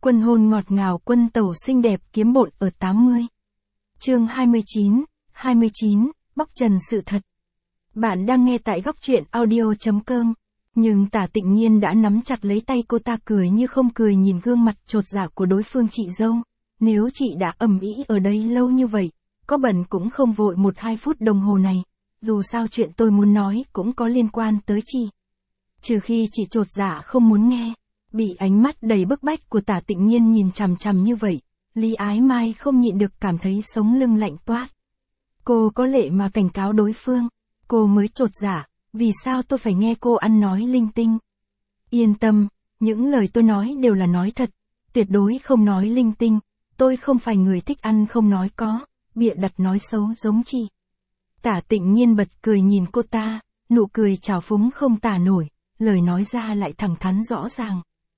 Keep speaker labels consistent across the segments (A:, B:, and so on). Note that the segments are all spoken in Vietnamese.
A: Quân hôn ngọt ngào, quân tẩu xinh đẹp kiếm bộn ở 80. Chương 29, bóc trần sự thật. Bạn đang nghe tại góc truyện audio.com. Nhưng Tả Tịnh Nhiên đã nắm chặt lấy tay cô ta, cười như không cười nhìn gương mặt chột dạ của đối phương. Chị dâu, nếu chị đã ầm ĩ ở đây lâu như vậy, có bận cũng không vội 1-2 phút đồng hồ này, dù sao chuyện tôi muốn nói cũng có liên quan tới chị. Trừ khi chị chột dạ không muốn nghe. Bị ánh mắt đầy bức bách của Tả Tịnh Nhiên nhìn chằm chằm như vậy, Lý Ái Mai không nhịn được cảm thấy sống lưng lạnh toát. Cô có lệ mà cảnh cáo đối phương, cô mới chột dạ, vì sao tôi phải nghe cô ăn nói linh tinh. Yên tâm, những lời tôi nói đều là nói thật, tuyệt đối không nói linh tinh, tôi không phải người thích ăn không nói có, bịa đặt nói xấu giống chị. Tả Tịnh Nhiên bật cười nhìn cô ta, nụ cười trào phúng không tả nổi, lời nói ra lại thẳng thắn rõ ràng.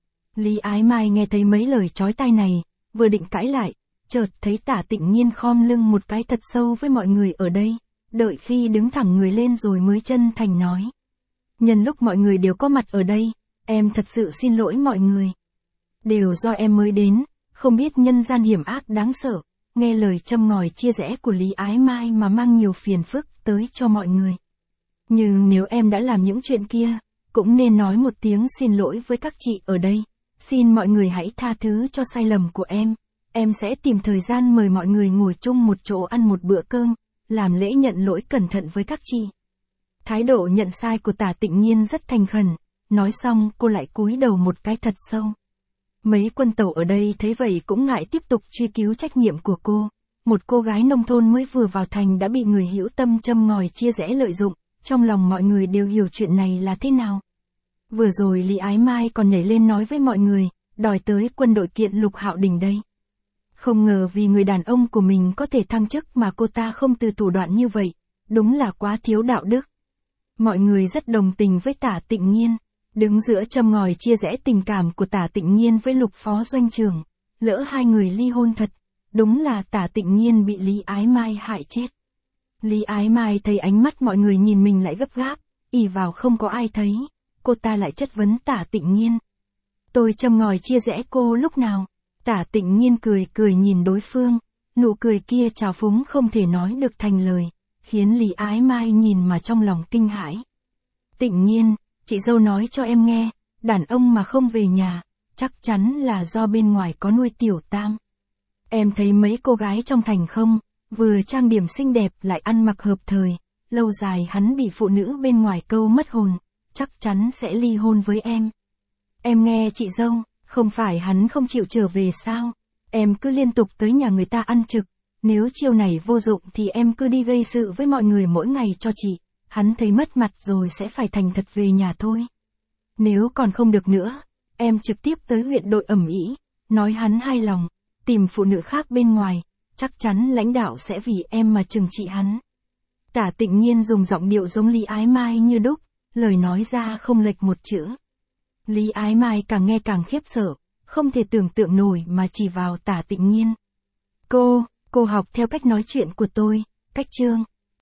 A: Lý Ái Mai nghe thấy mấy lời chói tai này, vừa định cãi lại, chợt thấy Tả Tịnh Nhiên khom lưng một cái thật sâu với mọi người ở đây, đợi khi đứng thẳng người lên rồi mới chân thành nói. Nhân lúc mọi người đều có mặt ở đây, em thật sự xin lỗi mọi người. Đều do em mới đến, không biết nhân gian hiểm ác đáng sợ, nghe lời châm ngòi chia rẽ của Lý Ái Mai mà mang nhiều phiền phức tới cho mọi người. Nhưng nếu em đã làm những chuyện kia, cũng nên nói một tiếng xin lỗi với các chị ở đây. Xin mọi người hãy tha thứ cho sai lầm của em sẽ tìm thời gian mời mọi người ngồi chung một chỗ ăn một bữa cơm, làm lễ nhận lỗi cẩn thận với các chị. Thái độ nhận sai của Tả Tịnh Nhiên rất thành khẩn, nói xong cô lại cúi đầu một cái thật sâu. Mấy quân tẩu ở đây thấy vậy cũng ngại tiếp tục truy cứu trách nhiệm của cô. Một cô gái nông thôn mới vừa vào thành đã bị người hữu tâm châm ngòi chia rẽ lợi dụng, trong lòng mọi người đều hiểu chuyện này là thế nào. Vừa rồi Lý Ái Mai còn nhảy lên nói với mọi người, đòi tới quân đội kiện Lục Hạo Đình đây. Không ngờ vì người đàn ông của mình có thể thăng chức mà cô ta không từ thủ đoạn như vậy, đúng là quá thiếu đạo đức. Mọi người rất đồng tình với Tả Tịnh Nhiên, đứng giữa châm ngòi chia rẽ tình cảm của Tả Tịnh Nhiên với Lục phó doanh trưởng, lỡ hai người ly hôn thật, đúng là Tả Tịnh Nhiên bị Lý Ái Mai hại chết. Lý Ái Mai thấy ánh mắt mọi người nhìn mình lại gấp gáp, ỷ vào không có ai thấy. Cô ta lại chất vấn Tả Tịnh Nhiên. Tôi châm ngòi chia rẽ cô lúc nào? Tả Tịnh Nhiên cười nhìn đối phương, nụ cười kia trào phúng không thể nói được thành lời, khiến Lý Ái Mai nhìn mà trong lòng kinh hãi. Tịnh Nhiên, chị dâu nói cho em nghe, đàn ông mà không về nhà, chắc chắn là do bên ngoài có nuôi tiểu tam. Em thấy mấy cô gái trong thành không, vừa trang điểm xinh đẹp lại ăn mặc hợp thời, lâu dài hắn bị phụ nữ bên ngoài câu mất hồn. Chắc chắn sẽ ly hôn với em. Em nghe chị dâu, không phải hắn không chịu trở về sao? Em cứ liên tục tới nhà người ta ăn trực, nếu chiêu này vô dụng thì em cứ đi gây sự với mọi người mỗi ngày cho chị, hắn thấy mất mặt rồi sẽ phải thành thật về nhà thôi. Nếu còn không được nữa, em trực tiếp tới huyện đội ầm ĩ, nói hắn hài lòng, tìm phụ nữ khác bên ngoài, chắc chắn lãnh đạo sẽ vì em mà trừng trị hắn. Tả Tịnh Nhiên dùng giọng điệu giống Lý Ái Mai như đúc. Lời nói ra không lệch một chữ. Lý Ái Mai càng nghe càng khiếp sợ, không thể tưởng tượng nổi mà chỉ vào Tả Tịnh Nhiên. Cô học theo cách nói chuyện của tôi, cách chương.